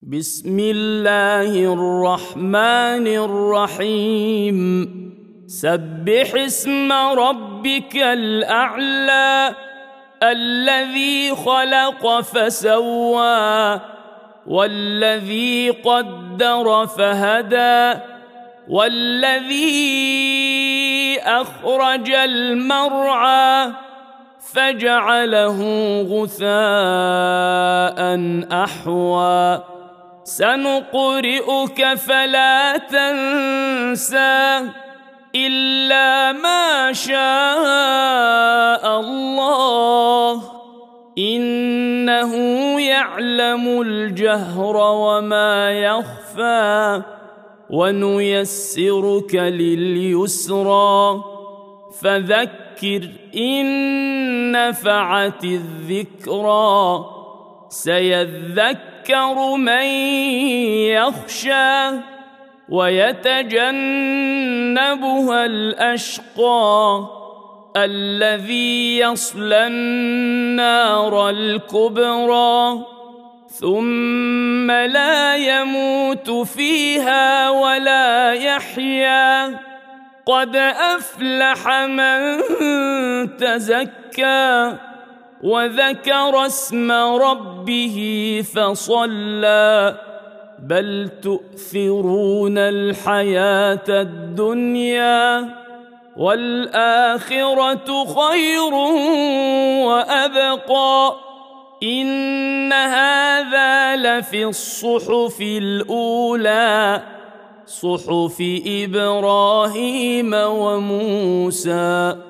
بسم الله الرحمن الرحيم سبح اسم ربك الأعلى الذي خلق فسوى والذي قدر فهدى والذي أخرج المرعى فجعله غثاء أحوى سنقرئك فلا تنسى إلا ما شاء الله إنه يعلم الجهر وما يخفى ونيسرك لليسرى فذكر إن نفعت الذكرى سيذكر من يخشى ويتجنبها الأشقى الذي يصلى النار الكبرى ثم لا يموت فيها ولا يحيا قد أفلح من تزكى وذكر اسم ربه فصلى بل تؤثرون الحياة الدنيا والآخرة خير وأبقى إن هذا لفي الصحف الأولى صحف إبراهيم وموسى